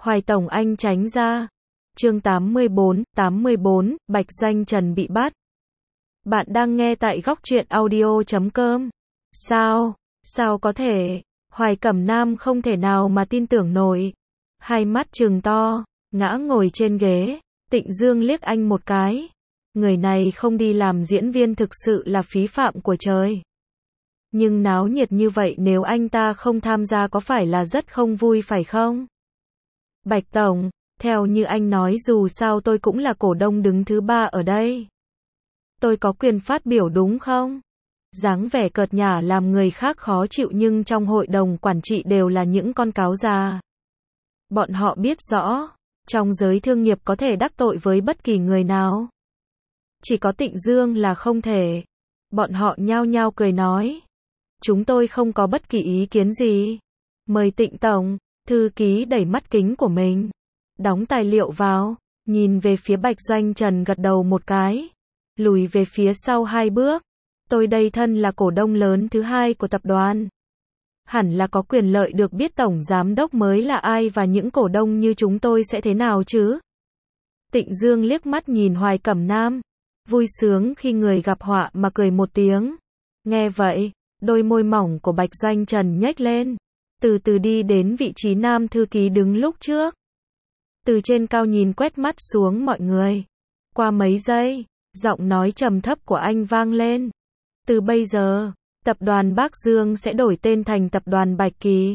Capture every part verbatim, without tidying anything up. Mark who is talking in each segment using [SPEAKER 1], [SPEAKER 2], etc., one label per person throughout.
[SPEAKER 1] Hoài Tổng anh tránh ra. Chương tám mươi bốn, tám mươi bốn, Bạch Doanh Trần bị bắt. Bạn đang nghe tại góc truyện audio chấm com. Sao? Sao có thể? Hoài Cẩm Nam không thể nào mà tin tưởng nổi. Hai mắt trừng to, ngã ngồi trên ghế. Tịnh Dương liếc anh một cái. Người này không đi làm diễn viên thực sự là phí phạm của trời. Nhưng náo nhiệt như vậy nếu anh ta không tham gia có phải là rất không vui phải không? Bạch Tổng, theo như anh nói dù sao tôi cũng là cổ đông đứng thứ ba ở đây. Tôi có quyền phát biểu đúng không? Dáng vẻ cợt nhả làm người khác khó chịu nhưng trong hội đồng quản trị đều là những con cáo già. Bọn họ biết rõ, trong giới thương nghiệp có thể đắc tội với bất kỳ người nào. Chỉ có Tịnh Dương là không thể. Bọn họ nhao nhao cười nói. Chúng tôi không có bất kỳ ý kiến gì. Mời Tịnh Tổng. Thư ký đẩy mắt kính của mình. Đóng tài liệu vào. Nhìn về phía Bạch Doanh Trần gật đầu một cái. Lùi về phía sau hai bước. Tôi đây thân là cổ đông lớn thứ hai của tập đoàn. Hẳn là có quyền lợi được biết tổng giám đốc mới là ai và những cổ đông như chúng tôi sẽ thế nào chứ. Tịnh Dương liếc mắt nhìn Hoài Cẩm Nam. Vui sướng khi người gặp họa mà cười một tiếng. Nghe vậy, đôi môi mỏng của Bạch Doanh Trần nhếch lên. Từ từ đi đến vị trí nam thư ký đứng lúc trước. Từ trên cao nhìn quét mắt xuống mọi người. Qua mấy giây, giọng nói trầm thấp của anh vang lên. Từ bây giờ, tập đoàn Bác Dương sẽ đổi tên thành tập đoàn Bạch Kỳ.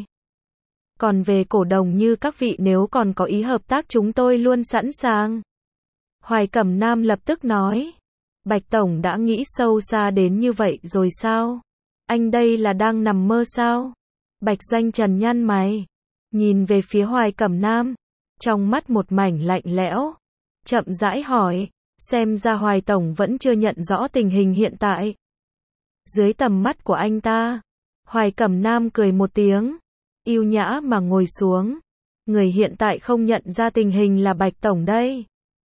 [SPEAKER 1] Còn về cổ đông như các vị nếu còn có ý hợp tác chúng tôi luôn sẵn sàng. Hoài Cẩm Nam lập tức nói. Bạch Tổng đã nghĩ sâu xa đến như vậy rồi sao? Anh đây là đang nằm mơ sao? Bạch Doanh Trần nhăn mày. Nhìn về phía Hoài Cẩm Nam. Trong mắt một mảnh lạnh lẽo. Chậm rãi hỏi. Xem ra Hoài Tổng vẫn chưa nhận rõ tình hình hiện tại. Dưới tầm mắt của anh ta. Hoài Cẩm Nam cười một tiếng. Yêu nhã mà ngồi xuống. Người hiện tại không nhận ra tình hình là Bạch Tổng đây.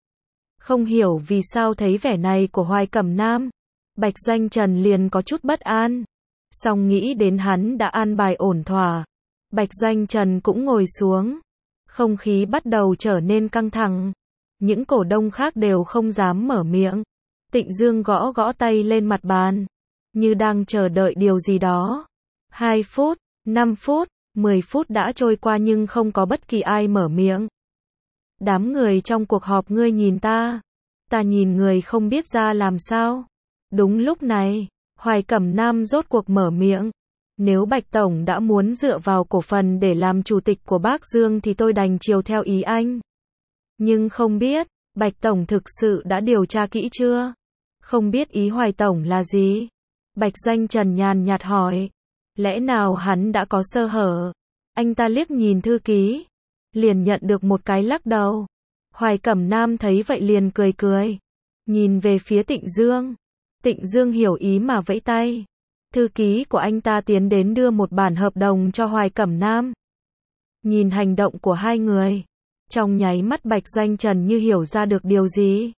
[SPEAKER 1] Không hiểu vì sao thấy vẻ này của Hoài Cẩm Nam. Bạch Doanh Trần liền có chút bất an. Song nghĩ đến hắn đã an bài ổn thỏa. Bạch Doanh Trần cũng ngồi xuống. Không khí bắt đầu trở nên căng thẳng. Những cổ đông khác đều không dám mở miệng. Tịnh Dương gõ gõ tay lên mặt bàn. Như đang chờ đợi điều gì đó. Hai phút, năm phút, mười phút đã trôi qua nhưng không có bất kỳ ai mở miệng. Đám người trong cuộc họp ngươi nhìn ta. Ta nhìn người không biết ra làm sao. Đúng lúc này, Hoài Cẩm Nam rốt cuộc mở miệng. Nếu Bạch Tổng đã muốn dựa vào cổ phần để làm chủ tịch của Bác Dương thì tôi đành chiều theo ý anh. Nhưng không biết, Bạch Tổng thực sự đã điều tra kỹ chưa? Không biết ý Hoài Tổng là gì? Bạch Doanh Trần nhàn nhạt hỏi. Lẽ nào hắn đã có sơ hở? Anh ta liếc nhìn thư ký. Liền nhận được một cái lắc đầu. Hoài Cẩm Nam thấy vậy liền cười cười. Nhìn về phía Tịnh Dương. Tịnh Dương hiểu ý mà vẫy tay. Thư ký của anh ta tiến đến đưa một bản hợp đồng cho Hoài Cẩm Nam. Nhìn hành động của hai người. Trong nháy mắt Bạch Doanh Trần như hiểu ra được điều gì.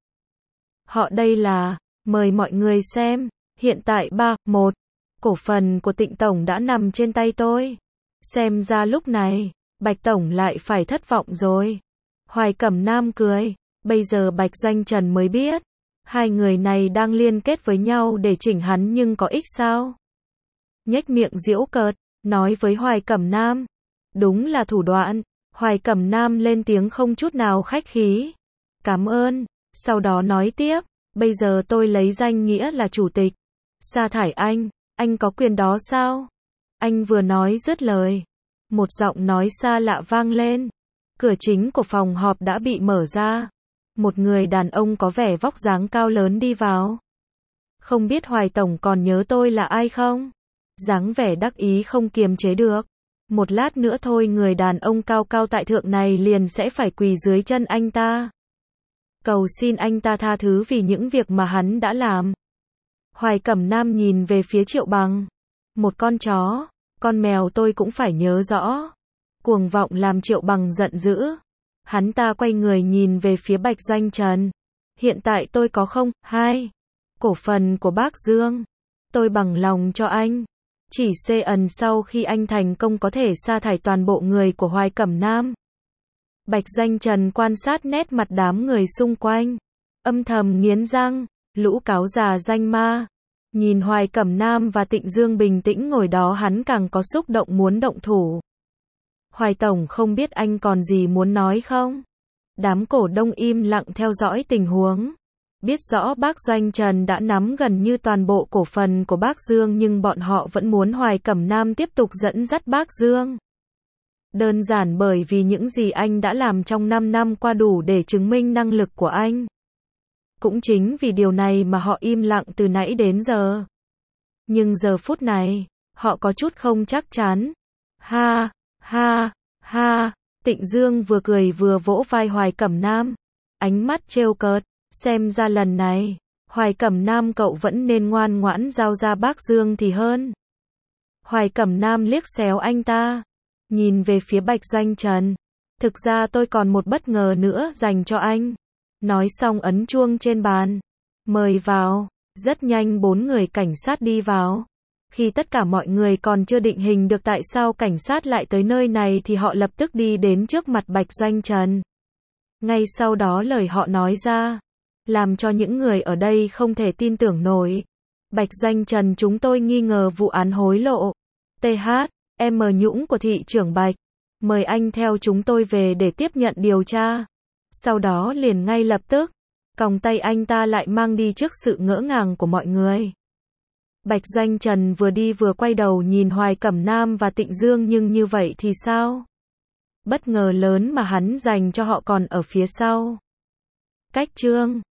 [SPEAKER 1] Họ đây là, mời mọi người xem. Hiện tại ba, một. Cổ phần của Tịnh Tổng đã nằm trên tay tôi. Xem ra lúc này, Bạch Tổng lại phải thất vọng rồi. Hoài Cẩm Nam cười. Bây giờ Bạch Doanh Trần mới biết. Hai người này đang liên kết với nhau để chỉnh hắn nhưng có ích sao? Nhếch miệng giễu cợt, nói với Hoài Cẩm Nam. Đúng là thủ đoạn. Hoài Cẩm Nam lên tiếng không chút nào khách khí. Cảm ơn. Sau đó nói tiếp. Bây giờ tôi lấy danh nghĩa là chủ tịch. Sa thải anh. Anh có quyền đó sao? Anh vừa nói dứt lời. Một giọng nói xa lạ vang lên. Cửa chính của phòng họp đã bị mở ra. Một người đàn ông có vẻ vóc dáng cao lớn đi vào. Không biết Hoài Tổng còn nhớ tôi là ai không? Dáng vẻ đắc ý không kiềm chế được. Một lát nữa thôi người đàn ông cao cao tại thượng này liền sẽ phải quỳ dưới chân anh ta. Cầu xin anh ta tha thứ vì những việc mà hắn đã làm. Hoài Cẩm Nam nhìn về phía Triệu Bằng. Một con chó, con mèo tôi cũng phải nhớ rõ. Cuồng vọng làm Triệu Bằng giận dữ. Hắn ta quay người nhìn về phía Bạch Doanh Trần. Hiện tại tôi có không, hai. Cổ phần của Bác Dương. Tôi bằng lòng cho anh. Chỉ xê ẩn sau khi anh thành công có thể sa thải toàn bộ người của Hoài Cẩm Nam. Bạch Doanh Trần quan sát nét mặt đám người xung quanh, âm thầm nghiến răng, lũ cáo già danh ma. Nhìn Hoài Cẩm Nam và Tịnh Dương bình tĩnh ngồi đó hắn càng có xúc động muốn động thủ. Hoài Tổng không biết anh còn gì muốn nói không? Đám cổ đông im lặng theo dõi tình huống. Biết rõ bác Doanh Trần đã nắm gần như toàn bộ cổ phần của bác Dương nhưng bọn họ vẫn muốn Hoài Cẩm Nam tiếp tục dẫn dắt bác Dương. Đơn giản bởi vì những gì anh đã làm trong năm năm qua đủ để chứng minh năng lực của anh. Cũng chính vì điều này mà họ im lặng từ nãy đến giờ. Nhưng giờ phút này, họ có chút không chắc chắn. Ha, ha, ha, Tịnh Dương vừa cười vừa vỗ vai Hoài Cẩm Nam. Ánh mắt trêu cợt, xem ra lần này, Hoài Cẩm Nam cậu vẫn nên ngoan ngoãn giao ra bác Dương thì hơn. Hoài Cẩm Nam liếc xéo anh ta, nhìn về phía Bạch Doanh Trần. Thực ra tôi còn một bất ngờ nữa dành cho anh. Nói xong ấn chuông trên bàn. Mời vào. Rất nhanh bốn người cảnh sát đi vào. Khi tất cả mọi người còn chưa định hình được tại sao cảnh sát lại tới nơi này thì họ lập tức đi đến trước mặt Bạch Doanh Trần. Ngay sau đó lời họ nói ra, làm cho những người ở đây không thể tin tưởng nổi. Bạch Doanh Trần, chúng tôi nghi ngờ vụ án hối lộ. tê hát, em Nhũng của thị trưởng Bạch. Mời anh theo chúng tôi về để tiếp nhận điều tra. Sau đó liền ngay lập tức, còng tay anh ta lại mang đi trước sự ngỡ ngàng của mọi người. Bạch Doanh Trần vừa đi vừa quay đầu nhìn Hoài Cẩm Nam và Tịnh Dương nhưng như vậy thì sao? Bất ngờ lớn mà hắn dành cho họ còn ở phía sau. Cách chương